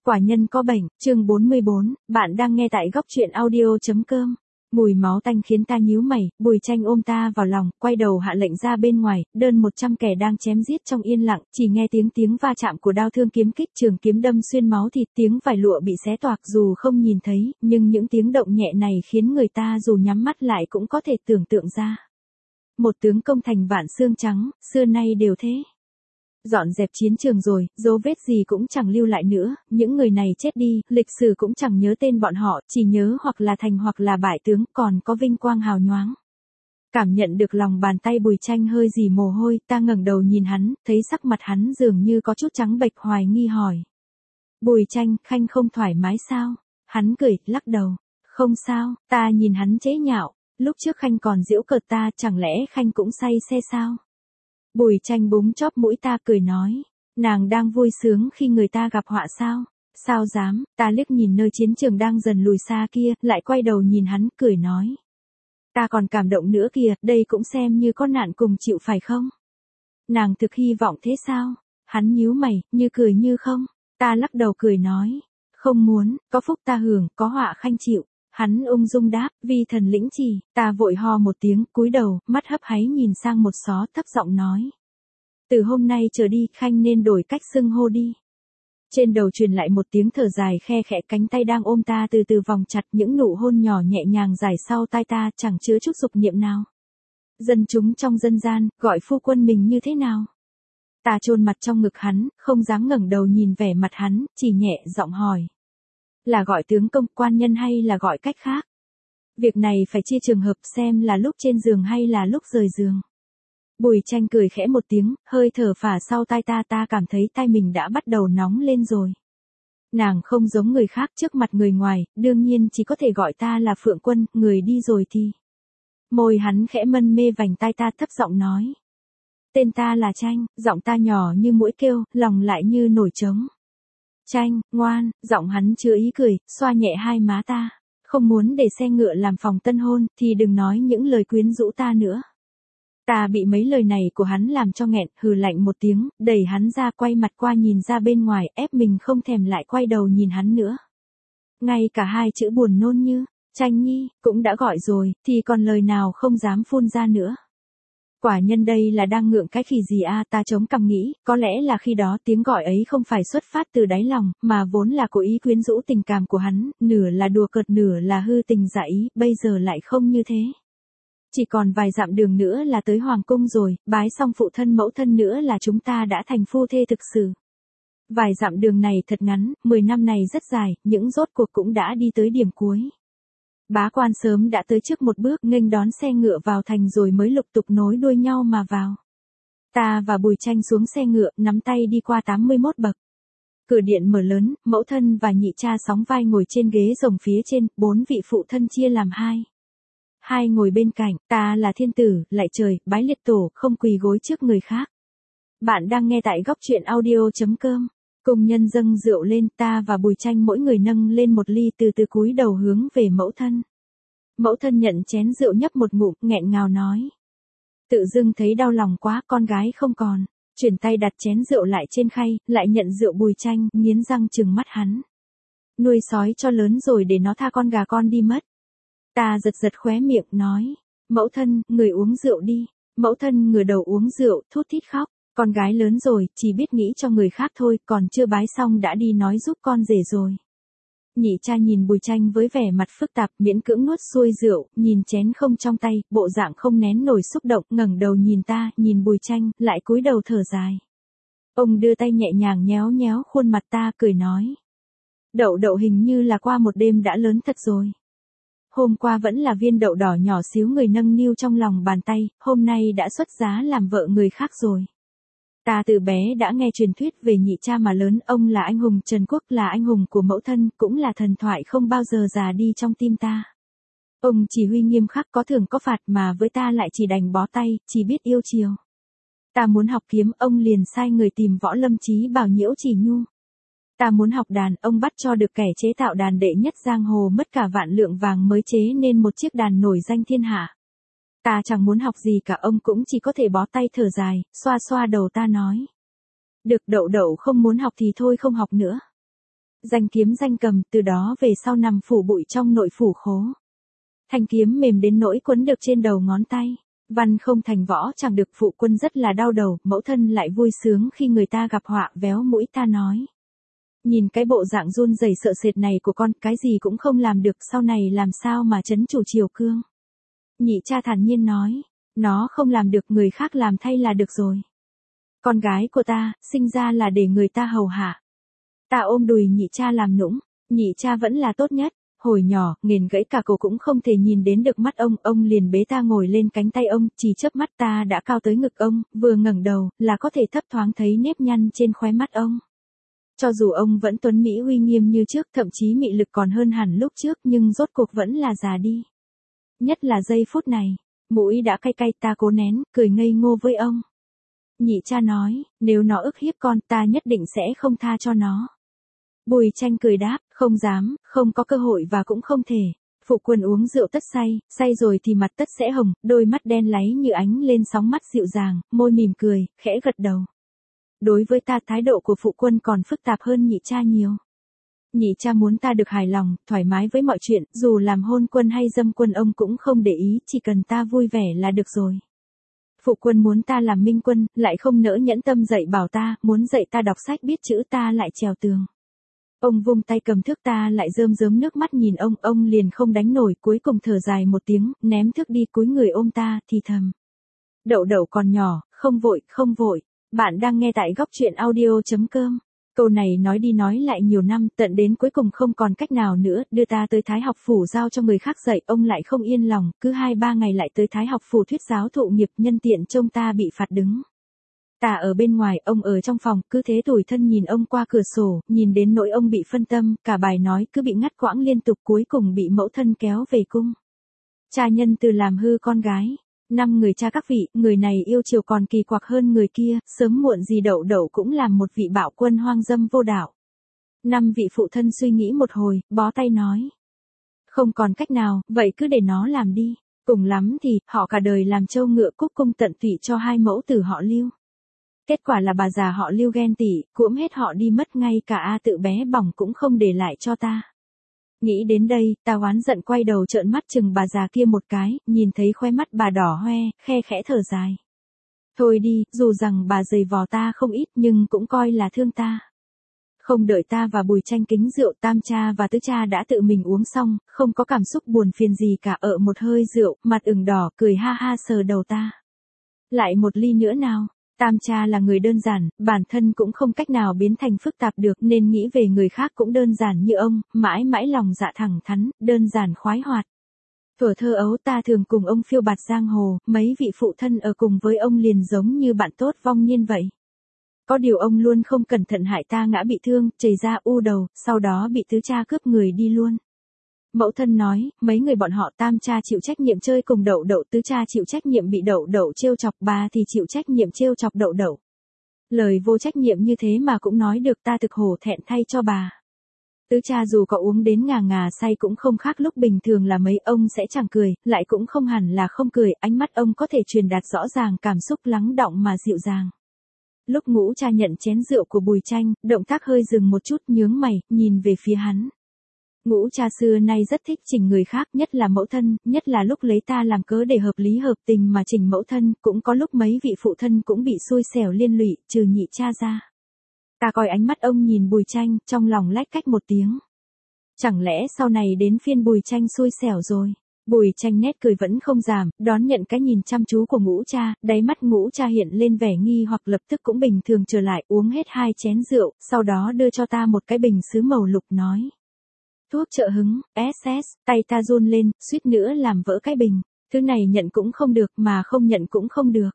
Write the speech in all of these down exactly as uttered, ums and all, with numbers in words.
Quả nhân có bệnh, chương bốn mươi bốn, bạn đang nghe tại góc truyện audio.com. Mùi máu tanh khiến ta nhíu mày, Bùi Tranh ôm ta vào lòng, quay đầu hạ lệnh ra bên ngoài, đơn một trăm kẻ đang chém giết trong yên lặng, chỉ nghe tiếng tiếng va chạm của đao thương kiếm kích, trường kiếm đâm xuyên máu thịt, tiếng vải lụa bị xé toạc dù không nhìn thấy, nhưng những tiếng động nhẹ này khiến người ta dù nhắm mắt lại cũng có thể tưởng tượng ra. Một tướng công thành vạn xương trắng, xưa nay đều thế. Dọn dẹp chiến trường rồi, dấu vết gì cũng chẳng lưu lại nữa, những người này chết đi, lịch sử cũng chẳng nhớ tên bọn họ, chỉ nhớ hoặc là thành hoặc là bại tướng, còn có vinh quang hào nhoáng. Cảm nhận được lòng bàn tay Bùi Tranh hơi dì mồ hôi, ta ngẩng đầu nhìn hắn, thấy sắc mặt hắn dường như có chút trắng bệch, hoài nghi hỏi. Bùi Tranh, Khanh không thoải mái sao? Hắn cười, lắc đầu. Không sao, ta nhìn hắn chế nhạo, lúc trước Khanh còn giễu cợt ta, chẳng lẽ Khanh cũng say xe sao? Bùi Tranh búng chóp mũi ta cười nói, nàng đang vui sướng khi người ta gặp họa sao? Sao dám? Ta liếc nhìn nơi chiến trường đang dần lùi xa kia, lại quay đầu nhìn hắn, cười nói. Ta còn cảm động nữa kìa, đây cũng xem như có nạn cùng chịu phải không? Nàng thực hy vọng thế sao? Hắn nhíu mày, như cười như không. Ta lắc đầu cười nói, không muốn, có phúc ta hưởng, có họa Khanh chịu. Hắn ung dung đáp, vì thần lĩnh chỉ, ta vội ho một tiếng, cúi đầu, mắt hấp háy nhìn sang một xó, thấp giọng nói. Từ hôm nay trở đi, Khanh nên đổi cách xưng hô đi. Trên đầu truyền lại một tiếng thở dài khe khẽ, cánh tay đang ôm ta từ từ vòng chặt, những nụ hôn nhỏ nhẹ nhàng dài sau tai ta, chẳng chứa chút dục niệm nào. Dân chúng trong dân gian, gọi phu quân mình như thế nào? Ta chôn mặt trong ngực hắn, không dám ngẩng đầu nhìn vẻ mặt hắn, chỉ nhẹ giọng hỏi. Là gọi tướng công, quan nhân hay là gọi cách khác? Việc này phải chia trường hợp, xem là lúc trên giường hay là lúc rời giường. Bùi Tranh cười khẽ một tiếng, hơi thở phả sau tai ta, ta cảm thấy tai mình đã bắt đầu nóng lên rồi. Nàng không giống người khác, trước mặt người ngoài, đương nhiên chỉ có thể gọi ta là Phượng Quân, người đi rồi thì. Môi hắn khẽ mân mê vành tai ta, thấp giọng nói. Tên ta là Tranh, giọng ta nhỏ như mũi kêu, lòng lại như nổi trống. Tranh, ngoan, giọng hắn chứa ý cười, xoa nhẹ hai má ta. Không muốn để xe ngựa làm phòng tân hôn, thì đừng nói những lời quyến rũ ta nữa. Ta bị mấy lời này của hắn làm cho nghẹn, hừ lạnh một tiếng, đẩy hắn ra, quay mặt qua nhìn ra bên ngoài, ép mình không thèm lại quay đầu nhìn hắn nữa. Ngay cả hai chữ buồn nôn như, Tranh nhi, cũng đã gọi rồi, thì còn lời nào không dám phun ra nữa. Quả nhân đây là đang ngượng cái khỉ gì a? Ta chống cằm nghĩ, có lẽ là khi đó tiếng gọi ấy không phải xuất phát từ đáy lòng, mà vốn là cố ý quyến rũ tình cảm của hắn, nửa là đùa cợt nửa là hư tình giả ý, bây giờ lại không như thế. Chỉ còn vài dặm đường nữa là tới hoàng cung rồi, bái xong phụ thân mẫu thân nữa là chúng ta đã thành phu thê thực sự. Vài dặm đường này thật ngắn, mười năm này rất dài, những rốt cuộc cũng đã đi tới điểm cuối. Bá quan sớm đã tới trước một bước, nghênh đón xe ngựa vào thành rồi mới lục tục nối đuôi nhau mà vào. Ta và Bùi Tranh xuống xe ngựa, nắm tay đi qua tám mươi mốt bậc. Cửa điện mở lớn, mẫu thân và nhị cha sóng vai ngồi trên ghế rồng phía trên, bốn vị phụ thân chia làm hai. Hai ngồi bên cạnh, ta là thiên tử, lại trời, bái liệt tổ, không quỳ gối trước người khác. Bạn đang nghe tại góc truyện audio.com. Cùng nhân dâng rượu lên, ta và Bùi Tranh mỗi người nâng lên một ly, từ từ cúi đầu hướng về mẫu thân. Mẫu thân nhận chén rượu nhấp một ngụm, nghẹn ngào nói. Tự dưng thấy đau lòng quá, con gái không còn. Chuyển tay đặt chén rượu lại trên khay, lại nhận rượu. Bùi Tranh, nghiến răng trừng mắt hắn. Nuôi sói cho lớn rồi để nó tha con gà con đi mất. Ta giật giật khóe miệng, nói. Mẫu thân, người uống rượu đi. Mẫu thân ngửa đầu uống rượu, thút thít khóc. Con gái lớn rồi, chỉ biết nghĩ cho người khác thôi, còn chưa bái xong đã đi nói giúp con rể rồi. Nhị cha nhìn Bùi Tranh với vẻ mặt phức tạp, miễn cưỡng nuốt xuôi rượu, nhìn chén không trong tay, bộ dạng không nén nổi xúc động, ngẩng đầu nhìn ta, nhìn Bùi Tranh, lại cúi đầu thở dài. Ông đưa tay nhẹ nhàng nhéo nhéo khuôn mặt ta, cười nói. Đậu đậu hình như là qua một đêm đã lớn thật rồi. Hôm qua vẫn là viên đậu đỏ nhỏ xíu người nâng niu trong lòng bàn tay, hôm nay đã xuất giá làm vợ người khác rồi. Ta từ bé đã nghe truyền thuyết về nhị cha mà lớn, ông là anh hùng Trần Quốc, là anh hùng của mẫu thân, cũng là thần thoại không bao giờ già đi trong tim ta. Ông chỉ huy nghiêm khắc, có thưởng có phạt, mà với ta lại chỉ đành bó tay, chỉ biết yêu chiều. Ta muốn học kiếm, ông liền sai người tìm Võ Lâm Chí Bảo Nhiễu Chỉ Nhu. Ta muốn học đàn, ông bắt cho được kẻ chế tạo đàn đệ nhất giang hồ mất cả vạn lượng vàng mới chế nên một chiếc đàn nổi danh thiên hạ. Ta chẳng muốn học gì cả, ông cũng chỉ có thể bó tay thở dài, xoa xoa đầu ta nói. Được, đậu đậu không muốn học thì thôi không học nữa. Danh kiếm danh cầm, từ đó về sau nằm phủ bụi trong nội phủ khố. Thanh kiếm mềm đến nỗi quấn được trên đầu ngón tay. Văn không thành võ chẳng được, phụ quân rất là đau đầu, mẫu thân lại vui sướng khi người ta gặp họa, véo mũi ta nói. Nhìn cái bộ dạng run rẩy sợ sệt này của con, cái gì cũng không làm được, sau này làm sao mà trấn chủ triều cương. Nhị cha thản nhiên nói, nó không làm được, người khác làm thay là được rồi. Con gái của ta, sinh ra là để người ta hầu hạ. Ta ôm đùi nhị cha làm nũng, nhị cha vẫn là tốt nhất. Hồi nhỏ, nghiền gãy cả cổ cũng không thể nhìn đến được mắt ông, ông liền bế ta ngồi lên cánh tay ông, chỉ chớp mắt ta đã cao tới ngực ông, vừa ngẩng đầu, là có thể thấp thoáng thấy nếp nhăn trên khóe mắt ông. Cho dù ông vẫn tuấn mỹ uy nghiêm như trước, thậm chí mị lực còn hơn hẳn lúc trước, nhưng rốt cuộc vẫn là già đi. Nhất là giây phút này, mũi đã cay cay, ta cố nén, cười ngây ngô với ông. Nhị cha nói, nếu nó ức hiếp con, ta nhất định sẽ không tha cho nó. Bùi Tranh cười đáp, không dám, không có cơ hội và cũng không thể. Phụ quân uống rượu tất say, say rồi thì mặt tất sẽ hồng, đôi mắt đen láy như ánh lên sóng mắt dịu dàng, môi mỉm cười, khẽ gật đầu. Đối với ta, thái độ của phụ quân còn phức tạp hơn nhị cha nhiều. Nhị cha muốn ta được hài lòng, thoải mái với mọi chuyện, dù làm hôn quân hay dâm quân ông cũng không để ý, chỉ cần ta vui vẻ là được rồi. Phụ quân muốn ta làm minh quân, lại không nỡ nhẫn tâm dạy bảo ta, muốn dạy ta đọc sách biết chữ ta lại trèo tường. Ông vung tay cầm thước, ta lại rơm rớm nước mắt nhìn ông, ông liền không đánh nổi, cuối cùng thở dài một tiếng, ném thước đi, cúi người ôm ta, thì thầm. Đậu đậu còn nhỏ, không vội, không vội. Bạn đang nghe tại góc truyện audio chấm com. Câu này nói đi nói lại nhiều năm, tận đến cuối cùng không còn cách nào nữa, đưa ta tới Thái học phủ giao cho người khác dạy, ông lại không yên lòng, cứ hai ba ngày lại tới Thái học phủ thuyết giáo thụ nghiệp, nhân tiện trông ta bị phạt đứng. Ta ở bên ngoài, ông ở trong phòng, cứ thế tủi thân nhìn ông qua cửa sổ, nhìn đến nỗi ông bị phân tâm, cả bài nói cứ bị ngắt quãng liên tục, cuối cùng bị mẫu thân kéo về cung. Cha nhân từ làm hư con gái. Năm người cha các vị, người này yêu chiều còn kỳ quặc hơn người kia, sớm muộn gì đậu đậu cũng làm một vị bạo quân hoang dâm vô đạo. Năm vị phụ thân suy nghĩ một hồi, bó tay nói. Không còn cách nào, vậy cứ để nó làm đi. Cùng lắm thì, họ cả đời làm trâu ngựa cúc cung tận tụy cho hai mẫu tử họ Lưu. Kết quả là bà già họ Lưu ghen tị, cuỗm hết họ đi mất, ngay cả A Tự bé bỏng cũng không để lại cho ta. Nghĩ đến đây, ta oán giận quay đầu trợn mắt chừng bà già kia một cái, nhìn thấy khóe mắt bà đỏ hoe, khe khẽ thở dài. Thôi đi, dù rằng bà giày vò ta không ít nhưng cũng coi là thương ta. Không đợi ta và Bùi Tranh kính rượu, tam cha và tứ cha đã tự mình uống xong, không có cảm xúc buồn phiền gì cả, ở một hơi rượu, mặt ửng đỏ, cười ha ha sờ đầu ta. Lại một ly nữa nào. Tam cha là người đơn giản, bản thân cũng không cách nào biến thành phức tạp được, nên nghĩ về người khác cũng đơn giản như ông, mãi mãi lòng dạ thẳng thắn, đơn giản khoái hoạt. Thuở thơ ấu ta thường cùng ông phiêu bạt giang hồ, mấy vị phụ thân ở cùng với ông liền giống như bạn tốt vong niên vậy. Có điều ông luôn không cẩn thận hại ta ngã bị thương, chảy ra u đầu, sau đó bị tứ cha cướp người đi luôn. Mẫu thân nói, mấy người bọn họ, tam cha chịu trách nhiệm chơi cùng đậu đậu, tứ cha chịu trách nhiệm bị đậu đậu trêu chọc, bà thì chịu trách nhiệm trêu chọc đậu đậu. Lời vô trách nhiệm như thế mà cũng nói được, ta thực hổ thẹn thay cho bà. Tứ cha dù có uống đến ngà ngà say cũng không khác lúc bình thường là mấy, ông sẽ chẳng cười, lại cũng không hẳn là không cười, ánh mắt ông có thể truyền đạt rõ ràng cảm xúc lắng đọng mà dịu dàng. Lúc Ngũ cha nhận chén rượu của Bùi Tranh, động tác hơi dừng một chút, nhướng mày, nhìn về phía hắn. Ngũ cha xưa nay rất thích chỉnh người khác, nhất là mẫu thân, nhất là lúc lấy ta làm cớ để hợp lý hợp tình mà chỉnh mẫu thân, cũng có lúc mấy vị phụ thân cũng bị xui xẻo liên lụy, trừ nhị cha ra. Ta coi ánh mắt ông nhìn Bùi Tranh, trong lòng lách cách một tiếng. Chẳng lẽ sau này đến phiên Bùi Tranh xui xẻo rồi? Bùi Tranh nét cười vẫn không giảm, đón nhận cái nhìn chăm chú của Ngũ cha, đáy mắt Ngũ cha hiện lên vẻ nghi hoặc, lập tức cũng bình thường trở lại, uống hết hai chén rượu, sau đó đưa cho ta một cái bình sứ màu lục nói. Thuốc trợ hứng, ét ét, tay ta run lên, suýt nữa làm vỡ cái bình. Thứ này nhận cũng không được, mà không nhận cũng không được.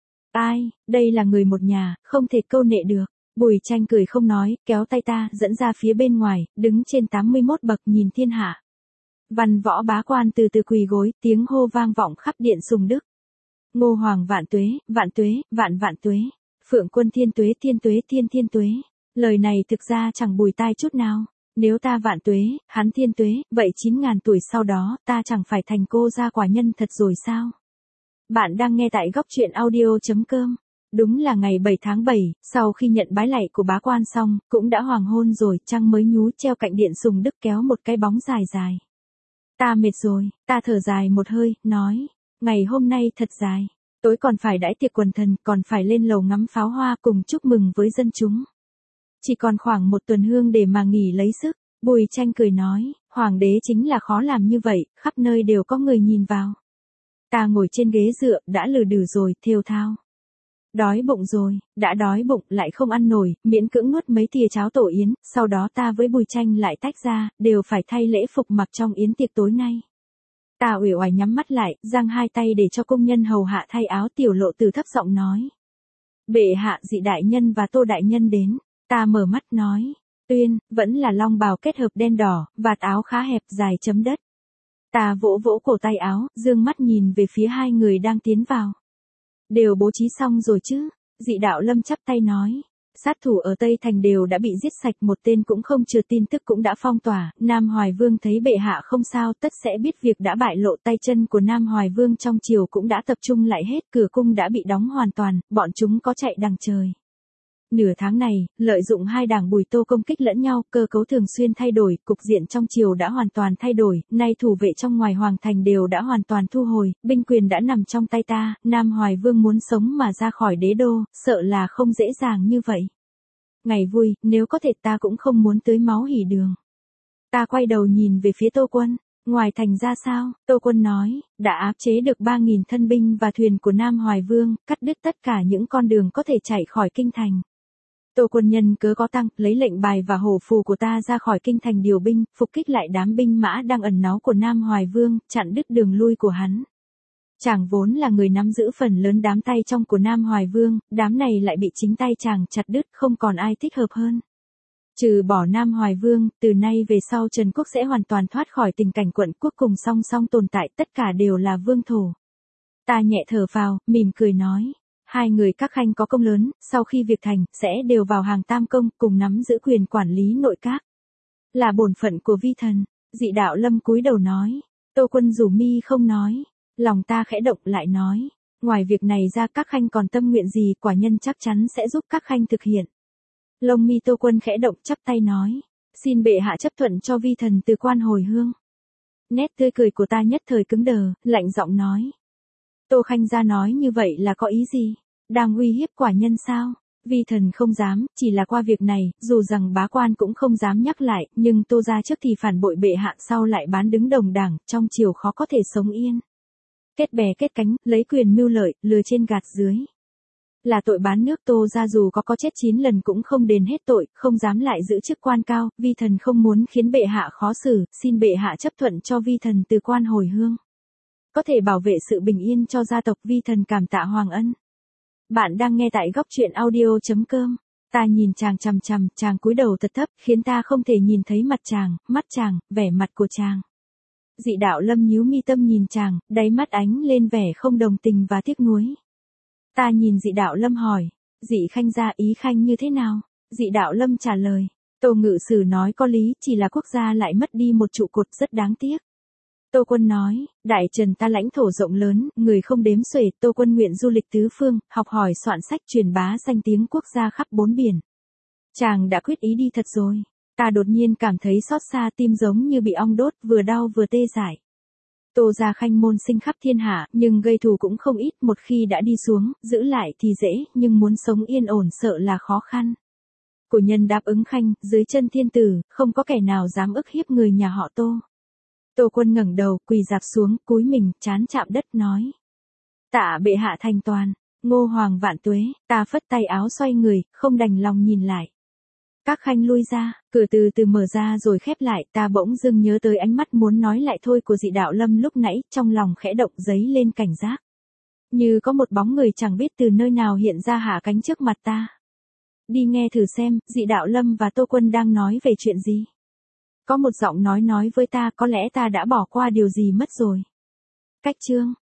Ai, đây là người một nhà, không thể câu nệ được. Bùi Tranh cười không nói, kéo tay ta, dẫn ra phía bên ngoài, đứng trên tám mươi mốt bậc nhìn thiên hạ. Văn võ bá quan từ từ quỳ gối, tiếng hô vang vọng khắp điện Sùng Đức. Ngô Hoàng vạn tuế, vạn tuế, vạn vạn tuế. Phượng Quân thiên tuế, thiên tuế, thiên thiên tuế. Lời này thực ra chẳng bùi tai chút nào. Nếu ta vạn tuế, hắn thiên tuế, vậy chín ngàn tuổi sau đó, ta chẳng phải thành cô gia quả nhân thật rồi sao? Bạn đang nghe tại góc truyện audio chấm com. Đúng là ngày bảy tháng bảy, sau khi nhận bái lạy của bá quan xong, cũng đã hoàng hôn rồi, trăng mới nhú treo cạnh điện Sùng Đức kéo một cái bóng dài dài. Ta mệt rồi, ta thở dài một hơi, nói, ngày hôm nay thật dài, tối còn phải đãi tiệc quần thần, còn phải lên lầu ngắm pháo hoa cùng chúc mừng với dân chúng. Chỉ còn khoảng một tuần hương để mà nghỉ lấy sức. Bùi Tranh cười nói, hoàng đế chính là khó làm như vậy, khắp nơi đều có người nhìn vào. Ta ngồi trên ghế dựa, đã lừ đừ rồi, thều thao. Đói bụng rồi, đã đói bụng lại không ăn nổi, miễn cưỡng nuốt mấy thìa cháo tổ yến, sau đó ta với Bùi Tranh lại tách ra, đều phải thay lễ phục mặc trong yến tiệc tối nay. Ta uể oải nhắm mắt lại, giang hai tay để cho công nhân hầu hạ thay áo. Tiểu Lộ Tử thấp giọng nói. Bệ hạ, Dị đại nhân và Tô đại nhân đến. Ta mở mắt nói. Tuyên, vẫn là long bào kết hợp đen đỏ, vạt áo khá hẹp dài chấm đất. Ta vỗ vỗ cổ tay áo, dương mắt nhìn về phía hai người đang tiến vào. Đều bố trí xong rồi chứ? Dị Đạo Lâm chắp tay nói. Sát thủ ở Tây Thành đều đã bị giết sạch, một tên cũng không chừa, tin tức cũng đã phong tỏa. Nam Hoài Vương thấy bệ hạ không sao, tất sẽ biết việc đã bại lộ. Tay chân của Nam Hoài Vương trong triều cũng đã tập trung lại hết, cửa cung đã bị đóng hoàn toàn, bọn chúng có chạy đằng trời. Nửa tháng này, lợi dụng hai đảng Bùi Tô công kích lẫn nhau, cơ cấu thường xuyên thay đổi, cục diện trong triều đã hoàn toàn thay đổi, nay thủ vệ trong ngoài hoàng thành đều đã hoàn toàn thu hồi, binh quyền đã nằm trong tay ta, Nam Hoài Vương muốn sống mà ra khỏi đế đô, sợ là không dễ dàng như vậy. Ngày vui, nếu có thể ta cũng không muốn tưới máu hỉ đường. Ta quay đầu nhìn về phía Tô Quân. Ngoài thành ra sao? Tô Quân nói, đã áp chế được ba nghìn thân binh và thuyền của Nam Hoài Vương, cắt đứt tất cả những con đường có thể chạy khỏi kinh thành. Tô Quân nhân cớ có tăng, lấy lệnh bài và hổ phù của ta ra khỏi kinh thành điều binh, phục kích lại đám binh mã đang ẩn náu của Nam Hoài Vương, chặn đứt đường lui của hắn. Chàng vốn là người nắm giữ phần lớn đám tay trong của Nam Hoài Vương, đám này lại bị chính tay chàng chặt đứt, không còn ai thích hợp hơn. Trừ bỏ Nam Hoài Vương, từ nay về sau Trần Quốc sẽ hoàn toàn thoát khỏi tình cảnh quận quốc cùng song song tồn tại, tất cả đều là vương thổ. Ta nhẹ thở vào, mỉm cười nói. Hai người các khanh có công lớn, sau khi việc thành, sẽ đều vào hàng tam công, cùng nắm giữ quyền quản lý nội các. Là bổn phận của vi thần. Dị Đạo Lâm cúi đầu nói. Tô Quân rủ mi không nói. Lòng ta khẽ động lại nói. Ngoài việc này ra các khanh còn tâm nguyện gì, quả nhân chắc chắn sẽ giúp các khanh thực hiện. Lông mi Tô Quân khẽ động, chắp tay nói. Xin bệ hạ chấp thuận cho vi thần từ quan hồi hương. Nét tươi cười của ta nhất thời cứng đờ, lạnh giọng nói. Tô Khanh gia nói như vậy là có ý gì? Đang uy hiếp quả nhân sao? Vi thần không dám, chỉ là qua việc này, dù rằng bá quan cũng không dám nhắc lại, nhưng Tô gia trước thì phản bội bệ hạ, sau lại bán đứng đồng đảng, trong triều khó có thể sống yên. Kết bè kết cánh, lấy quyền mưu lợi, lừa trên gạt dưới. Là tội bán nước. Tô gia dù có có chết chín lần cũng không đền hết tội, không dám lại giữ chức quan cao, vi thần không muốn khiến bệ hạ khó xử, xin bệ hạ chấp thuận cho vi thần từ quan hồi hương. Có thể bảo vệ sự bình yên cho gia tộc, vi thần cảm tạ hoàng ân. Bạn đang nghe tại góc truyện audio chấm com. Ta nhìn chàng chằm chằm, chàng cúi đầu thật thấp, khiến ta không thể nhìn thấy mặt chàng, mắt chàng, vẻ mặt của chàng. Dị Đạo Lâm nhíu mi tâm nhìn chàng, đáy mắt ánh lên vẻ không đồng tình và tiếc nuối. Ta nhìn Dị Đạo Lâm hỏi, Dị Khanh gia ý khanh như thế nào? Dị Đạo Lâm trả lời, Tô ngự sử nói có lý, chỉ là quốc gia lại mất đi một trụ cột rất đáng tiếc. Tô Quân nói, đại trần ta lãnh thổ rộng lớn, người không đếm xuể, Tô Quân nguyện du lịch tứ phương, học hỏi soạn sách truyền bá danh tiếng quốc gia khắp bốn biển. Chàng đã quyết ý đi thật rồi. Ta đột nhiên cảm thấy xót xa, tim giống như bị ong đốt, vừa đau vừa tê dại. Tô gia khanh môn sinh khắp thiên hạ, nhưng gây thù cũng không ít, một khi đã đi xuống, giữ lại thì dễ, nhưng muốn sống yên ổn sợ là khó khăn. Cổ nhân đáp ứng khanh, dưới chân thiên tử, không có kẻ nào dám ức hiếp người nhà họ Tô. Tô Quân ngẩng đầu, quỳ dạp xuống, cúi mình, trán chạm đất nói. Tạ bệ hạ thành toàn, Ngô Hoàng vạn tuế. Ta phất tay áo xoay người, không đành lòng nhìn lại. Các khanh lui ra, cửa từ từ mở ra rồi khép lại, ta bỗng dưng nhớ tới ánh mắt muốn nói lại thôi của Dị Đạo Lâm lúc nãy, trong lòng khẽ động, dấy lên cảnh giác. Như có một bóng người chẳng biết từ nơi nào hiện ra hạ cánh trước mặt ta. Đi nghe thử xem, Dị Đạo Lâm và Tô Quân đang nói về chuyện gì. Có một giọng nói nói với ta, có lẽ ta đã bỏ qua điều gì mất rồi. Cách chương